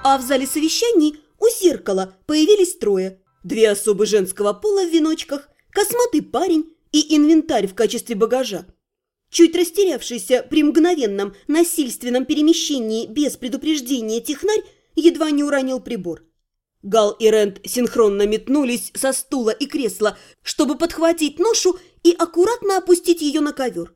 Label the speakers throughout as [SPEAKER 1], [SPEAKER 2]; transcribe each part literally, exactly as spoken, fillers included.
[SPEAKER 1] А в зале совещаний у зеркала появились трое. Две особы женского пола в веночках, косматый парень и инвентарь в качестве багажа. Чуть растерявшийся при мгновенном насильственном перемещении без предупреждения технарь едва не уронил прибор. Гал и Рент синхронно метнулись со стула и кресла, чтобы подхватить ношу и аккуратно опустить ее на ковер.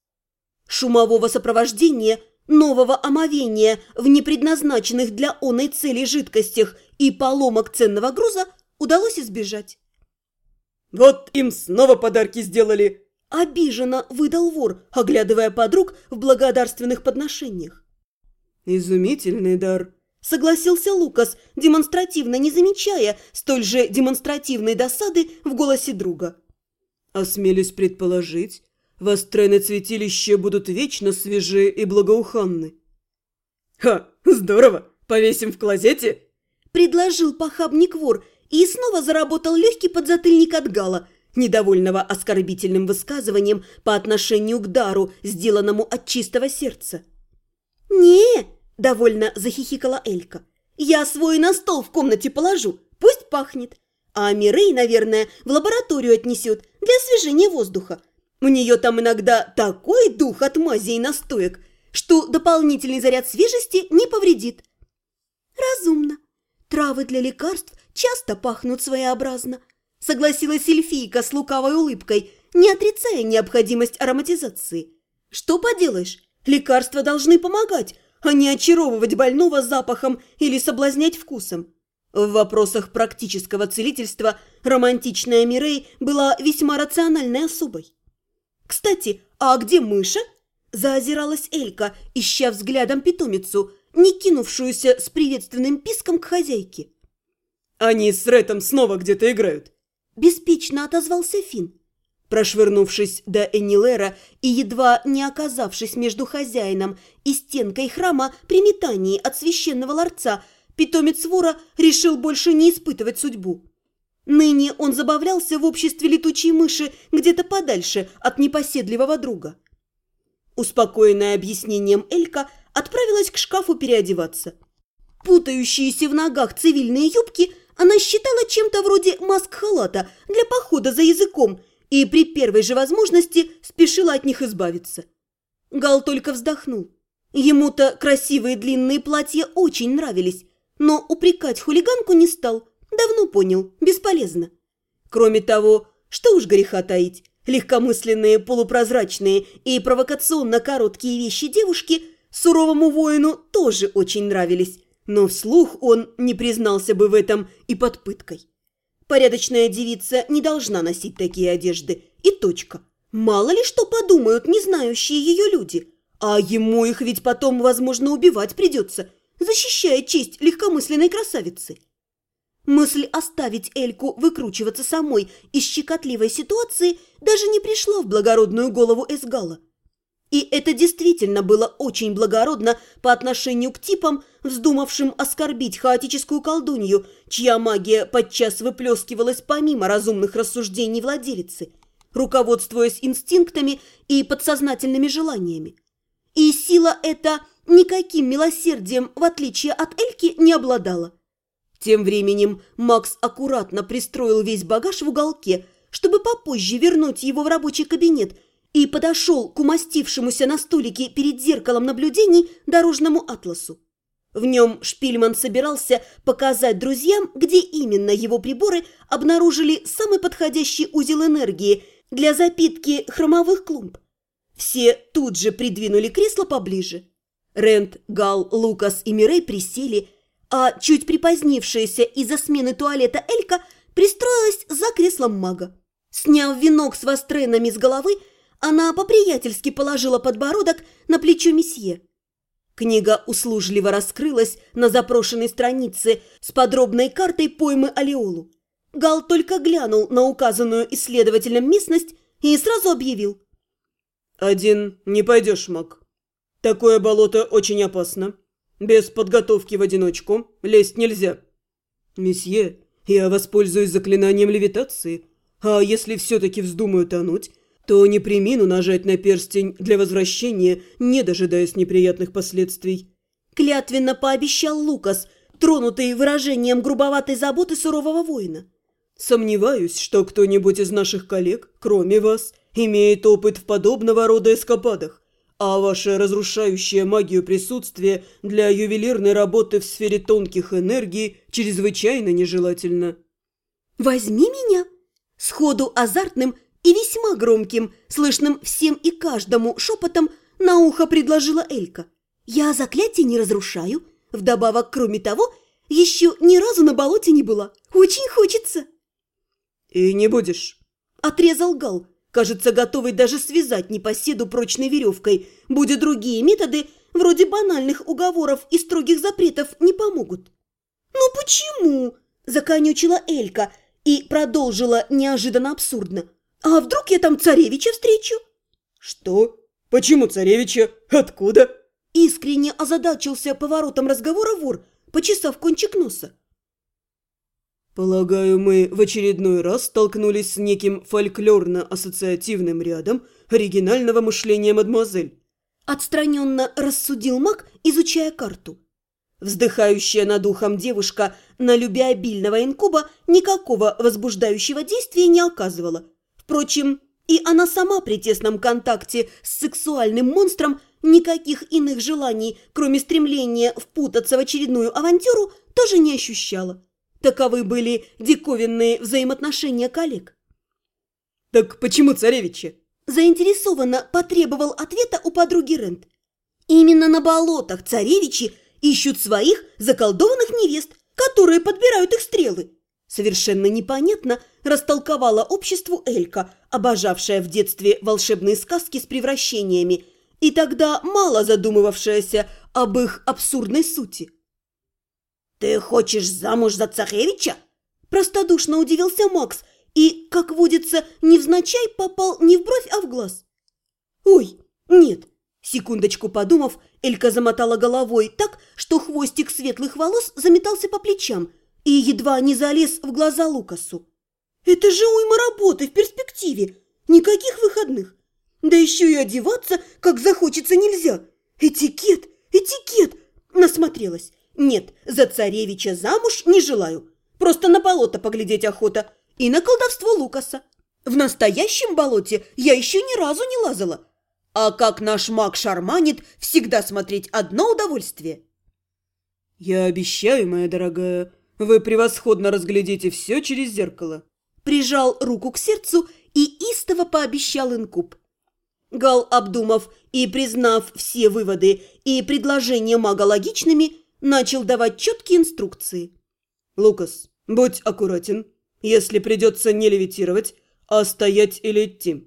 [SPEAKER 1] Шумового сопровождения, нового омовения в непредназначенных для оной цели жидкостях и поломок ценного груза удалось избежать.
[SPEAKER 2] «Вот им снова подарки сделали!»
[SPEAKER 1] – обиженно выдал вор, оглядывая подруг в благодарственных подношениях.
[SPEAKER 2] «Изумительный дар!»
[SPEAKER 1] – согласился Лукас, демонстративно не замечая столь же демонстративной досады в голосе друга.
[SPEAKER 2] «Осмелюсь предположить, вострены святилища будут вечно свежи и благоуханны». «Ха, здорово! Повесим в клозете?»
[SPEAKER 1] – предложил похабник-вор, и снова заработал легкий подзатыльник от Гала, недовольного оскорбительным высказыванием по отношению к дару, сделанному от чистого сердца. «Не!» – довольно захихикала Элька. «Я свой на стол в комнате положу, пусть пахнет. А Мирей, наверное, в лабораторию отнесет для освежения воздуха. У нее там иногда такой дух от мазей и настоек, что дополнительный заряд свежести не повредит». «Разумно. Травы для лекарств часто пахнут своеобразно», – согласилась эльфийка с лукавой улыбкой, не отрицая необходимость ароматизации. «Что поделаешь, лекарства должны помогать, а не очаровывать больного запахом или соблазнять вкусом». В вопросах практического целительства романтичная Мирей была весьма рациональной особой. «Кстати, а где Мыша?» – заозиралась Элька, ища взглядом питомицу, не кинувшуюся с приветственным писком к хозяйке.
[SPEAKER 2] «Они с Рэтом снова где-то играют», –
[SPEAKER 1] беспечно отозвался Финн. Прошвырнувшись до Энилера и едва не оказавшись между хозяином и стенкой храма при метании от священного ларца, питомец вора решил больше не испытывать судьбу. Ныне он забавлялся в обществе летучей мыши где-то подальше от непоседливого друга. Успокоенная объяснением Элька отправилась к шкафу переодеваться. Путающиеся в ногах цивильные юбки она считала чем-то вроде маск-халата для похода за языком и при первой же возможности спешила от них избавиться. Гал только вздохнул. Ему-то красивые длинные платья очень нравились, но упрекать хулиганку не стал. Давно понял, бесполезно. Кроме того, что уж греха таить, легкомысленные, полупрозрачные и провокационно короткие вещи девушки суровому воину тоже очень нравились, но вслух он не признался бы в этом и под пыткой. Порядочная девица не должна носить такие одежды, и точка. Мало ли что подумают незнающие ее люди, а ему их ведь потом, возможно, убивать придется, защищая честь легкомысленной красавицы. Мысль оставить Эльку выкручиваться самой из щекотливой ситуации даже не пришла в благородную голову Эсгала. И это действительно было очень благородно по отношению к типам, вздумавшим оскорбить хаотическую колдунью, чья магия подчас выплескивалась помимо разумных рассуждений владелицы, руководствуясь инстинктами и подсознательными желаниями. И сила эта никаким милосердием, в отличие от Эльки, не обладала. Тем временем Макс аккуратно пристроил весь багаж в уголке, чтобы попозже вернуть его в рабочий кабинет, и подошел к умастившемуся на столике перед зеркалом наблюдений дорожному атласу. В нем Шпильман собирался показать друзьям, где именно его приборы обнаружили самый подходящий узел энергии для запитки хромовых клумб. Все тут же придвинули кресло поближе. Рент, Гал, Лукас и Мирей присели, а чуть припозднившаяся из-за смены туалета Элька пристроилась за креслом мага. Сняв венок с востренами с головы, она по-приятельски положила подбородок на плечо месье. Книга услужливо раскрылась на запрошенной странице с подробной картой поймы Алиолу. Гал только глянул на указанную исследователем местность и сразу объявил.
[SPEAKER 2] «Один не пойдешь, маг. Такое болото очень опасно. Без подготовки в одиночку лезть нельзя. Месье, я воспользуюсь заклинанием левитации, а если все-таки вздумаю тонуть, то не премину нажать на перстень для возвращения, не дожидаясь неприятных последствий».
[SPEAKER 1] Клятвенно пообещал Лукас, тронутый выражением грубоватой заботы сурового воина.
[SPEAKER 2] Сомневаюсь, что кто-нибудь из наших коллег, кроме вас, имеет опыт в подобного рода эскападах, а ваше разрушающее магию присутствие для ювелирной работы в сфере тонких энергий чрезвычайно нежелательно.
[SPEAKER 1] «Возьми меня!» Сходу азартным и весьма громким, слышным всем и каждому шепотом, на ухо предложила Элька. «Я заклятие не разрушаю. Вдобавок, кроме того, еще ни разу на болоте не была. Очень хочется!»
[SPEAKER 2] «И не будешь?»
[SPEAKER 1] – отрезал Гал, кажется, готовый даже связать непоседу прочной веревкой, будь другие методы, вроде банальных уговоров и строгих запретов, не помогут. «Ну почему?» – законючила Элька и продолжила неожиданно абсурдно. «А вдруг я там царевича встречу?»
[SPEAKER 2] «Что? Почему царевича? Откуда?»
[SPEAKER 1] Искренне озадачился поворотом разговора вор, почесав кончик носа.
[SPEAKER 2] «Полагаю, мы в очередной раз столкнулись с неким фольклорно-ассоциативным рядом оригинального мышления, мадемуазель».
[SPEAKER 1] Отстраненно рассудил маг, изучая карту. Вздыхающая над ухом девушка на любвеобильного инкуба никакого возбуждающего действия не оказывала. Впрочем, и она сама при тесном контакте с сексуальным монстром никаких иных желаний, кроме стремления впутаться в очередную авантюру, тоже не ощущала. Таковы были диковинные взаимоотношения коллег.
[SPEAKER 2] «Так почему царевича?»
[SPEAKER 1] Заинтересованно потребовал ответа у подруги Рент. «Именно на болотах царевичи ищут своих заколдованных невест, которые подбирают их стрелы». Совершенно непонятно растолковала обществу Элька, обожавшая в детстве волшебные сказки с превращениями, и тогда мало задумывавшаяся об их абсурдной сути. «Ты хочешь замуж за царевича?» Простодушно удивился Макс и, как водится, невзначай попал не в бровь, а в глаз. «Ой, нет!» Секундочку подумав, Элька замотала головой так, что хвостик светлых волос заметался по плечам и едва не залез в глаза Лукасу. «Это же уйма работы в перспективе! Никаких выходных! Да еще и одеваться, как захочется, нельзя! Этикет, этикет!» Насмотрелась. «Нет, за царевича замуж не желаю. Просто на болото поглядеть охота. И на колдовство Лукаса. В настоящем болоте я еще ни разу не лазала. А как наш маг шарманит, всегда смотреть одно удовольствие».
[SPEAKER 2] «Я обещаю, моя дорогая, вы превосходно разглядите все через зеркало».
[SPEAKER 1] Прижал руку к сердцу и истово пообещал инкуб. Гал, обдумав и признав все выводы и предложения мага логичными, начал давать четкие инструкции.
[SPEAKER 2] «Лукас, будь аккуратен, если придется не левитировать, а стоять или идти.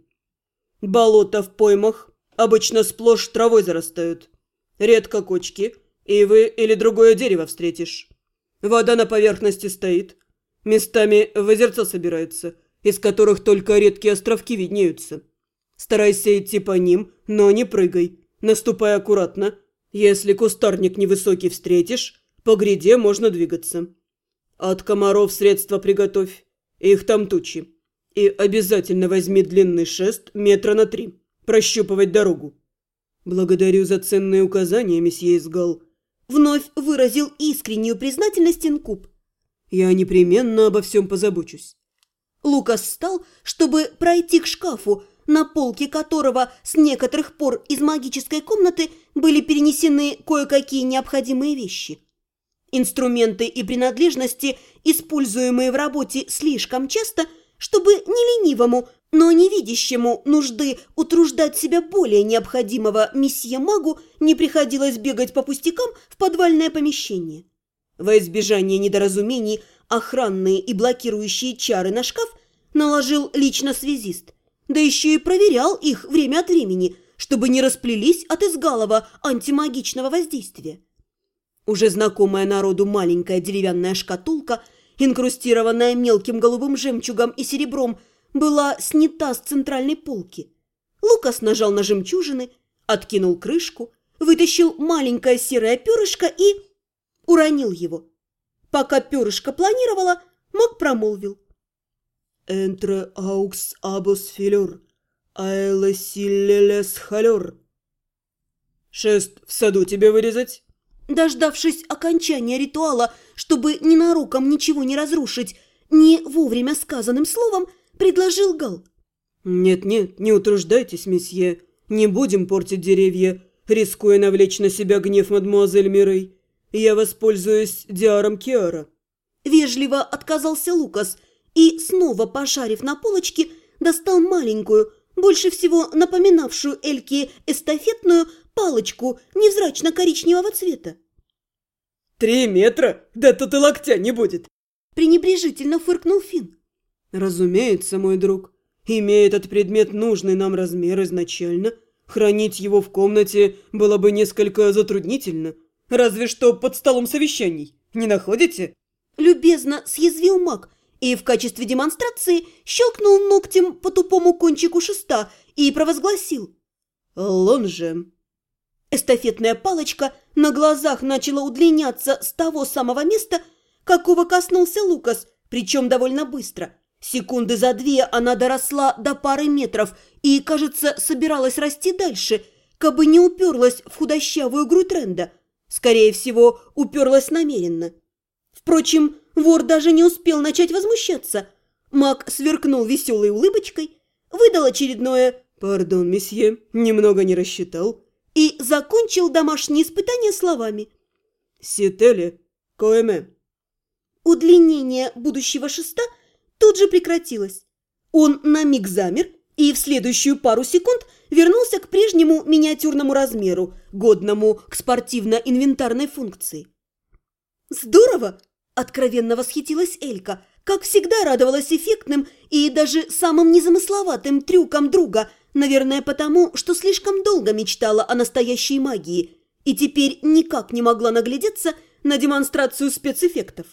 [SPEAKER 2] Болота в поймах обычно сплошь травой зарастают, редко кочки, и вы или другое дерево встретишь. Вода на поверхности стоит, местами в озерца собирается, из которых только редкие островки виднеются. Старайся идти по ним, но не прыгай, наступай аккуратно. Если кустарник невысокий встретишь, по гряде можно двигаться. От комаров средства приготовь, их там тучи. И обязательно возьми длинный шест метра на три, прощупывать дорогу». «Благодарю за ценные указания, месье Изгал».
[SPEAKER 1] Вновь выразил искреннюю признательность инкуб.
[SPEAKER 2] «Я непременно обо всем позабочусь».
[SPEAKER 1] Лукас встал, чтобы пройти к шкафу, на полке которого с некоторых пор из магической комнаты были перенесены кое-какие необходимые вещи. Инструменты и принадлежности, используемые в работе слишком часто, чтобы не ленивому, но не видящему нужды утруждать себя более необходимого месье-магу, не приходилось бегать по пустякам в подвальное помещение. Во избежание недоразумений охранные и блокирующие чары на шкаф наложил лично связист, да еще и проверял их время от времени, чтобы не расплелись от изгалого антимагичного воздействия. Уже знакомая народу маленькая деревянная шкатулка, инкрустированная мелким голубым жемчугом и серебром, была снята с центральной полки. Лукас нажал на жемчужины, откинул крышку, вытащил маленькое серое перышко и уронил его. Пока перышко планировало, маг промолвил:
[SPEAKER 2] «Энтре аукс абус филер, аэле силлелес халер». «Шест в саду тебе вырезать?»
[SPEAKER 1] Дождавшись окончания ритуала, чтобы ненароком ничего не разрушить, не вовремя сказанным словом, предложил Гал.
[SPEAKER 2] «Нет-нет, не утруждайтесь, месье. Не будем портить деревья, рискуя навлечь на себя гнев мадемуазель Мирей. Я воспользуюсь диаром Киара».
[SPEAKER 1] Вежливо отказался Лукас и, снова пошарив на полочке, достал маленькую, больше всего напоминавшую Эльке эстафетную палочку невзрачно-коричневого цвета.
[SPEAKER 2] «Три метра? Да тут и локтя не будет!»
[SPEAKER 1] Пренебрежительно фыркнул Финн.
[SPEAKER 2] «Разумеется, мой друг. Имея этот предмет нужный нам размер изначально, хранить его в комнате было бы несколько затруднительно. Разве что под столом совещаний. Не находите?»
[SPEAKER 1] Любезно съязвил маг и в качестве демонстрации щелкнул ногтем по тупому кончику шеста и провозгласил:
[SPEAKER 2] «Лонже».
[SPEAKER 1] Эстафетная палочка на глазах начала удлиняться с того самого места, какого коснулся Лукас, причем довольно быстро. Секунды за две она доросла до пары метров и, кажется, собиралась расти дальше, кабы не уперлась в худощавую грудь Ренда. Скорее всего, уперлась намеренно. Впрочем, вор даже не успел начать возмущаться. Маг сверкнул веселой улыбочкой, выдал очередное
[SPEAKER 2] «Пардон, месье, немного не рассчитал»
[SPEAKER 1] и закончил домашние испытания словами
[SPEAKER 2] «Сителе, коэме».
[SPEAKER 1] Удлинение будущего шеста тут же прекратилось. Он на миг замер и в следующую пару секунд вернулся к прежнему миниатюрному размеру, годному к спортивно-инвентарной функции. «Здорово!» – откровенно восхитилась Элька, как всегда радовалась эффектным и даже самым незамысловатым трюкам друга, наверное, потому, что слишком долго мечтала о настоящей магии и теперь никак не могла наглядеться на демонстрацию спецэффектов.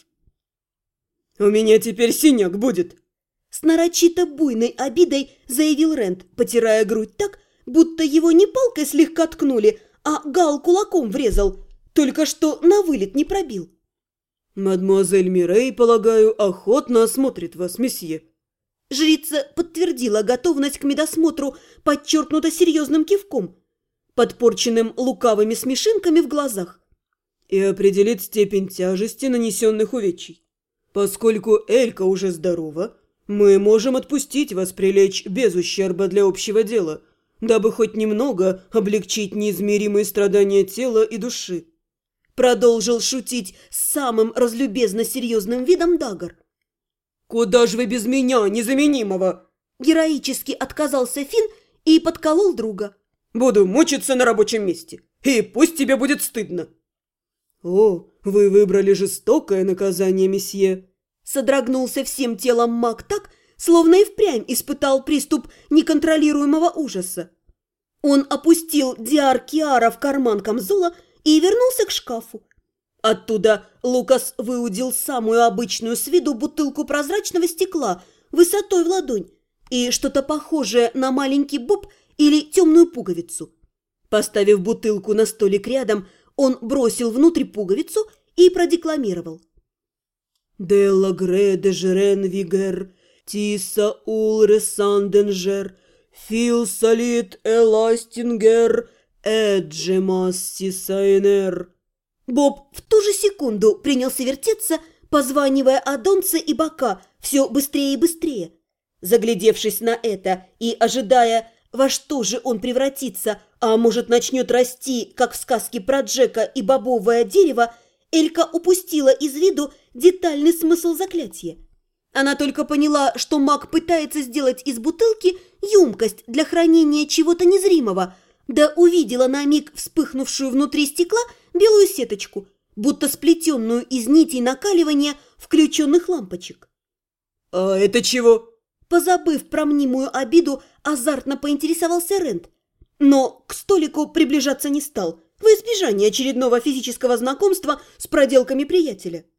[SPEAKER 2] «У меня теперь синяк будет!»
[SPEAKER 1] С нарочито буйной обидой заявил Рэнд, потирая грудь так, будто его не палкой слегка ткнули, а Гал кулаком врезал, только что на вылет не пробил.
[SPEAKER 2] «Мадемуазель Мирей, полагаю, охотно осмотрит вас, месье».
[SPEAKER 1] Жрица подтвердила готовность к медосмотру подчеркнуто серьезным кивком, подпорченным лукавыми смешинками в глазах.
[SPEAKER 2] «И определит степень тяжести нанесенных увечий. Поскольку Элька уже здорова, мы можем отпустить вас прилечь без ущерба для общего дела, дабы хоть немного облегчить неизмеримые страдания тела и души».
[SPEAKER 1] Продолжил шутить с самым разлюбезно серьезным видом Дагар.
[SPEAKER 2] «Куда же вы без меня, незаменимого?»
[SPEAKER 1] Героически отказался Финн и подколол друга.
[SPEAKER 2] «Буду мучиться на рабочем месте, и пусть тебе будет стыдно». «О, вы выбрали жестокое наказание, месье!»
[SPEAKER 1] Содрогнулся всем телом маг так, словно и впрямь испытал приступ неконтролируемого ужаса. Он опустил диар Киара в карман камзола и вернулся к шкафу. Оттуда Лукас выудил самую обычную с виду бутылку прозрачного стекла высотой в ладонь и что-то похожее на маленький боб или темную пуговицу. Поставив бутылку на столик рядом, он бросил внутрь пуговицу и продекламировал:
[SPEAKER 2] «Де лагре де жерен вигер, тиса ул ресанденжер, фил салит эластингер, эджемасси сайнер».
[SPEAKER 1] Боб в ту же секунду принялся вертеться, позванивая о донце и бока все быстрее и быстрее. Заглядевшись на это и ожидая, во что же он превратится, а может начнет расти, как в сказке про Джека и бобовое дерево, Элька упустила из виду детальный смысл заклятия. Она только поняла, что маг пытается сделать из бутылки емкость для хранения чего-то незримого, да увидела на миг вспыхнувшую внутри стекла белую сеточку, будто сплетенную из нитей накаливания включенных лампочек.
[SPEAKER 2] «А это чего?»
[SPEAKER 1] Позабыв про мнимую обиду, азартно поинтересовался Рэнд, но к столику приближаться не стал, во избежание очередного физического знакомства с проделками приятеля.